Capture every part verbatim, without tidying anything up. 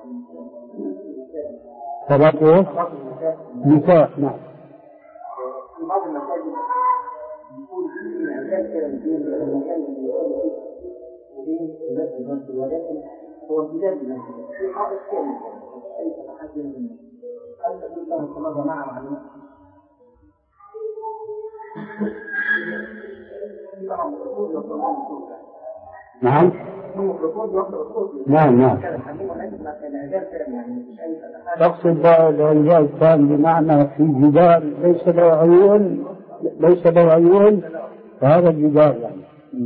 صلاة ايه؟ نساء. نعم. في بعض المساجد يكون في مكان كده بين المكان اللي يصلي فيه وبين المسجد، ولكن هو امتداد المسجد في حائط كامل اي تحدي منه. هل تكون صلاه جماعه مع المسجد؟ نعم. نعم نعم. تقصد الإعجاز التام بمعنى في جدار ليس له عيون، ليس له عيون، فهذا الجدار يعني.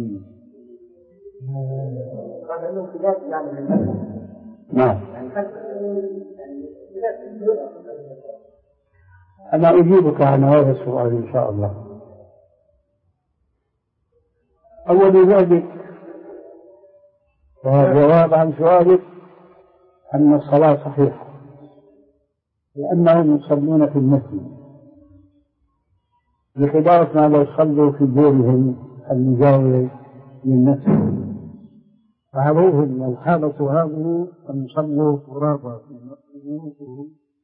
نعم. أنا أجيبك عن هذا السؤال إن شاء الله. أول ذلك والجواب عن سؤالك أن الصلاة صحيحة، لأنهم يصلون في المسجد بخلاف ما لو صلوا في دورهم المجاور للمسجد، فعليهم الحالة هذه أن يصلوا فرادى في بيوتهم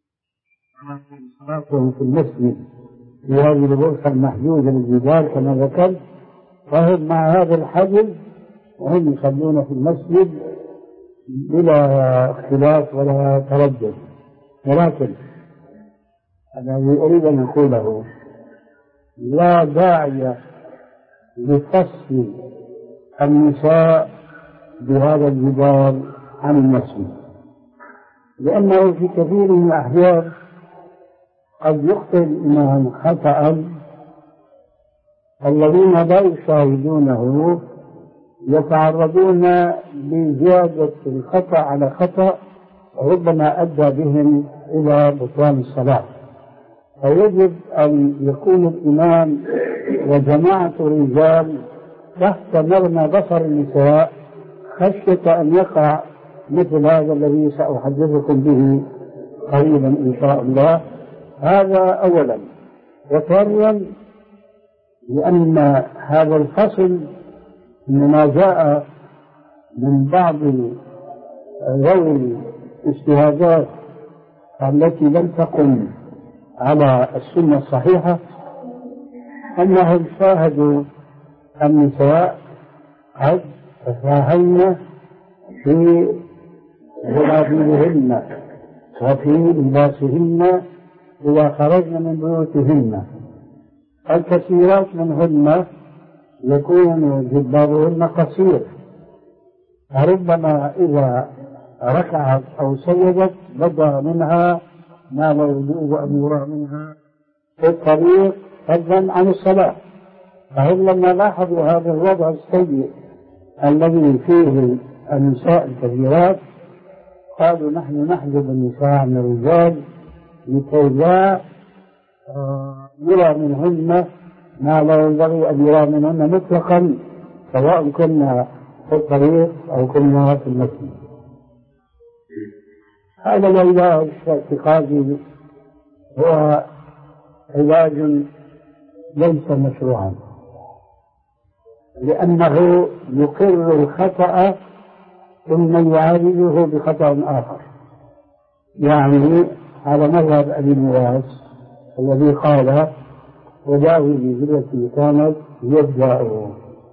صلاتهم في المسجد في هذه الغرفة المحجوزة بالجدار كما ذكرت، فهم مع هذا الحجز وهم يصلون في المسجد بلا اختلاف ولا تردد. ولكن الذي أريد أن أقوله لا داعي لفصل النساء بهذا الجدار عن المسجد، لأنه في كثير من الأحيان قد يخطئ الإمام خطأ الذين لا يشاهدونه يتعرضون بزيادة الخطأ على خطأ ربما أدى بهم إلى بطلان الصلاة. فيجب أن يكون الإمام وجماعة الرجال تحت مرمى بصر النساء خشية أن يقع مثل هذا الذي سأحدثكم به قريبا إن شاء الله. هذا أولا. وثانيا لأن هذا الفصل إنما جاء من بعض ذوي الاجتهادات التي لم تقم على السنة الصحيحة، أنهم شاهدوا النساء قد تفاهمن في غلابيبهن وفي لباسهن إذا خرجن من بيوتهن. الكثيرات منهن يكون جبارهن قصير، فربما إذا ركعت أو سجدت بدا منها ما لا يجوز أن يرى منها في الطريق فضلا عن الصلاة. فهم لما لاحظوا هذا الوضع السيء الذي فيه النساء الكثيرات قالوا نحن نحجب النساء عن الرجال لكي لا يرى منهن ما لا ينبغي أن يرى منهن مطلقا، سواء كنا في الطريق أو كنا في المسجد. هذا العلاج اعتقادي هو علاج ليس مشروعا، لأنه يقر الخطأ ثم يعالجه بخطأ آخر. يعني على مذهب أبي نواس الذي قال وداوي بذلة كانت يبدأ.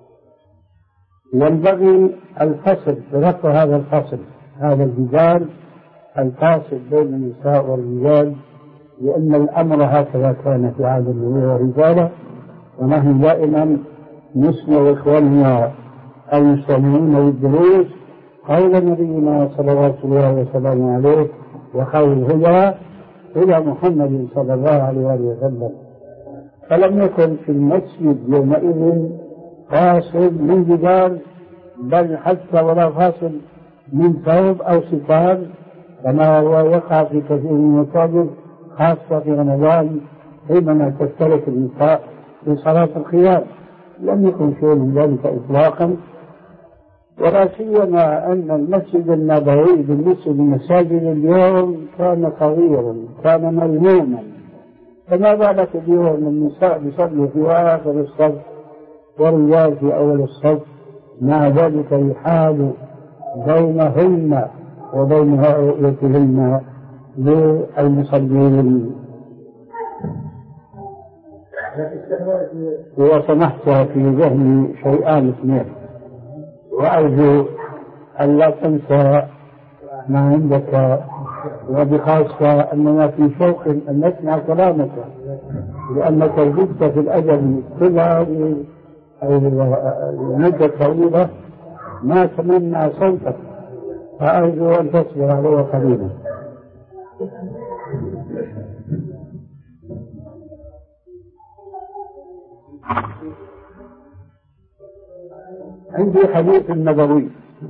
ينبغي الفصل برفع هذا الفصل، هذا الجدال الفاصل بين النساء والرجال، لأن الأمر هكذا كان في عهد النبي والرجال، ونحن دائما نسمع إخواننا المستمعين للدروس قول نبينا صلى الله عليه وسلم عليه وخير الهدى إلى محمد صلى الله عليه وسلم. فلم يكن في المسجد يومئذ فاصل من جدار، بل حتى ولا فاصل من ثوب أو ستار كما هو يقع في كثير من المساجد، خاصة في رمضان حينما تشترك النساء في صلاة القيام. لم يكن شيء من ذلك إطلاقا، ولا سيما أن المسجد النبوي بالنسبة للمساجد اليوم كان صغيرا، كان ملموما، فما بالك اليوم النساء يصلي في آخر الصف والرجال في أول الصف، مع ذلك يحال بينهن وبينها رؤيتهن للمصلين. وسمحت في ذهني شيئان اثنين، وأرجو أن لا تنسى ما عندك، وبخاصة أننا في شوق أن نسمع كلامك، لأنك زدت في الأجل كلها لمدة طويلة ما سمعنا صوتك، فأرجو أن تصبر عليه قليلا. عندي حديث نبوي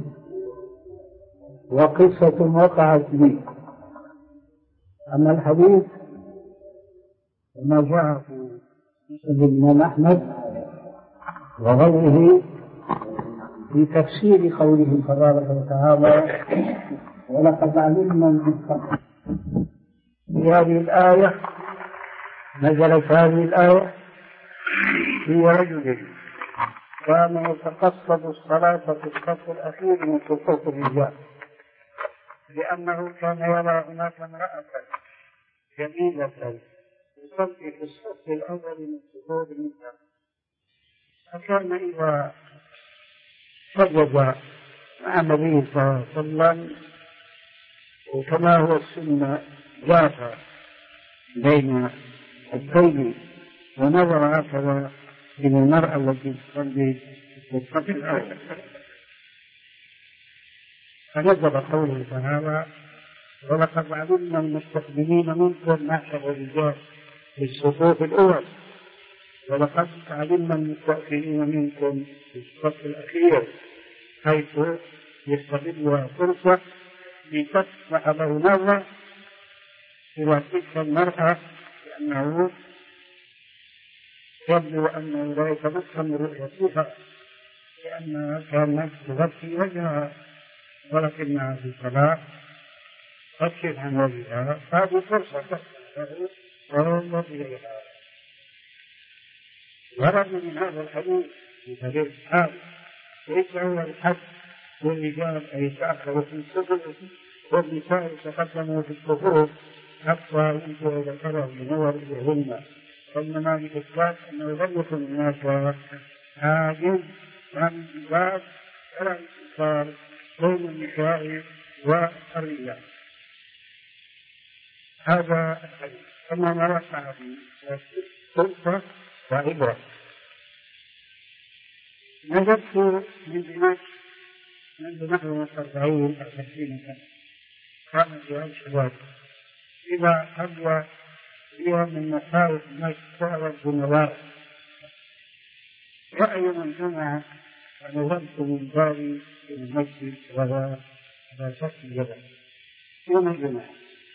وقصة وقعت لي. أما الحديث ما جاء في مسند الإمام أحمد وغيره في تفسير قوله تبارك وتعالى: ولقد علمنا من قبل. في هذه الآية نزلت هذه الآية في رجل كان يتقصد الصلاة في الصف الأخير من صفوف الرجال، لأنه كان يرى هناك امرأة جميلة تصلي في الصف الأول من صفوف النساء، فكان إذا سجد مع النبي صلى الله عليه وسلم وكما هو السنة جاء بين الثوب ونظر هكذا إلى المرأة التي تصلي في الصف الأول، فنزل قوله تعالى: ولقد علمنا المستقبلين منكم معشر الرجال في الصفوف الأول، ولقد علمنا المستأخرين منكم في الصف الأخير، حيث يستغلها فرصة لتفتح له نظرة إلى تلك المرأة، لأنه يبدو أنه لا يتمكن رؤيتها لأنها كانت تغطي وجهها، ولكنها في الصلاة تكشف عن وجهها، هذه فرصة تفتح وينظر إليها. ورد من هذا الحديث في دليل هذا ليس هو الحد للرجال أن يتأخروا في الصفوف والنساء يتقدموا في الصفوف حتى ينتهوا إلى الفرج بنور إليهن، وإنما لإثبات أنه لم يكن هناك حاجز عن الباب ولا انتصار بين النساء والرجال. هذا الحديث. أما ما وقع في فرصة وعبرة. نزلت من دمشق منذ نحو أربعين أو خمسين سنة، كان في الشباب إذا حظ فيها من مخاوف دمشق صارت بنوار رأي من جمع، ونزلت من بابي في المسجد ولا على شكل جبل يوم الجمعة،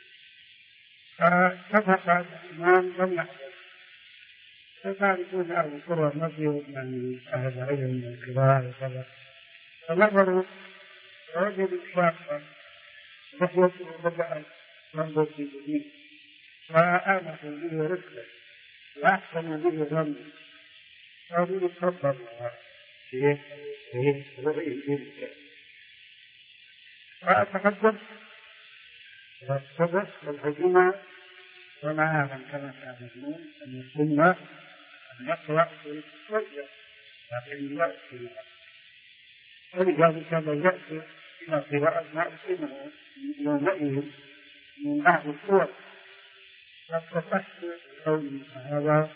فاتفق الإمام لم يحضر، فتعرفون أهل القرى المسجد من أهل العلم من الكبار وكذا، فنظروا فوجدوا شابا نحيته بدأت تنظر في جديد، فآمنوا به رفقا وأحسنوا به ظنا، قالوا له تفضل شيخ شيخ رؤيه فأتقدم والصدق والهجمة ومعها من كما تعلمون أن السنة أن يقرأ في الفجر لكن يأتي ولذلك كان يأتي إلى قراءة ما أسلمه يومئذ من بعض الصور، فافتتحت بقول هذا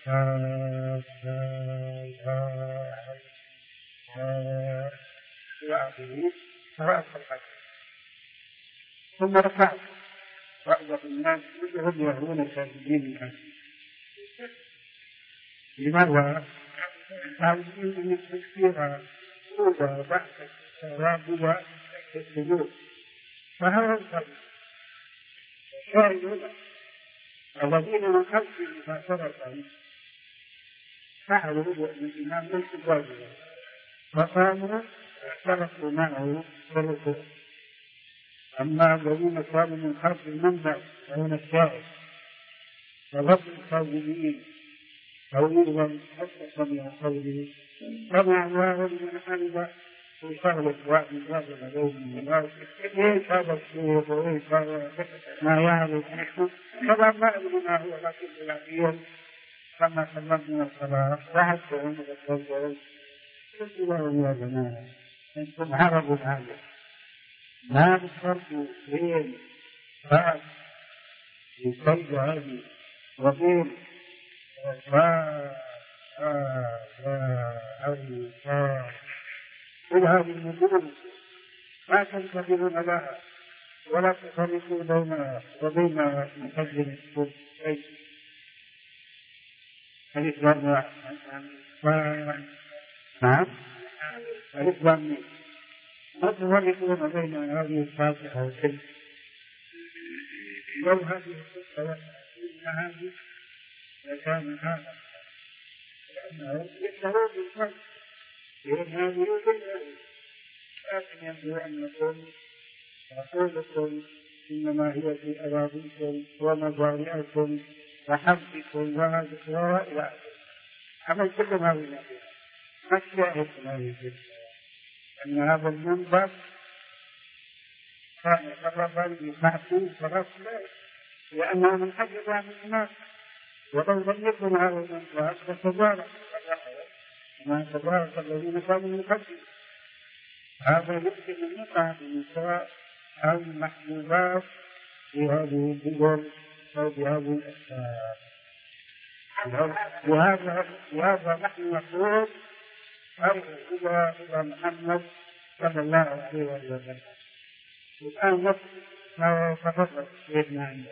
قراءة الحج، ثم رفعت وأعجب الناس كلهم يهون ساجدين الناس. لماذا؟ تعلمون من تفسيرها أولى بعد رابعة السجود، فهذا الفرق. الشاهدون الذين من خلفه مباشرة فعلوا بأن الإمام ليس واجبا، فقاموا واعترفوا معه وركوا. أما الذين كانوا من خلف المنبر وهنا الشاهد فغضوا الصابرين قولوا حتى سمعوا قوله سمع الله لمن حمده ويشغل واحد يشغل عليهم ايش هذا الشيء وايش هذا ما يعرف نحن طبعا ما ادري ما هو، لكن بالعقيد كما سمعنا الصلاه واحد يقوم بالصلاه قلت لهم يا جماعه انتم عرب هذا ما بتفرقوا بين فرق يصيد هذه وبين لا لا لا كل هذه النجوم ما تنتظرون لها ولا تفرقوا بينها وبين مسجد الكل شيء. الإسلام نعم الإسلام ما تفرقون بين هذه الفاتحة والكل. لو هذه القصة إن هذه لكان هذا لأنه يشتهون بالفرق بين هذه كلها، لكن ينبغي أن نقول رسولكم إنما هي في أراضيكم ومزارعكم وحبكم وهذه وإلى آخره. عمل كل ما ولا ما الشاهد هذه الجلسة أن هذا المنبر كان يتربى بمعصوم فرسله لأنه من حجب عن الناس، ولو لم يكن هذا المنبر فتبارك ما تبارك الذين كانوا من قبل. هذا يمكن أن يقع بالنساء أو المحبوبات في هذه الدول أو بهذه الأشياء. وهذا وهذا نحن نقول أرجو إلى إلى محمد صلى الله عليه وسلم. الآن نفس ما تفضل سيدنا عنده.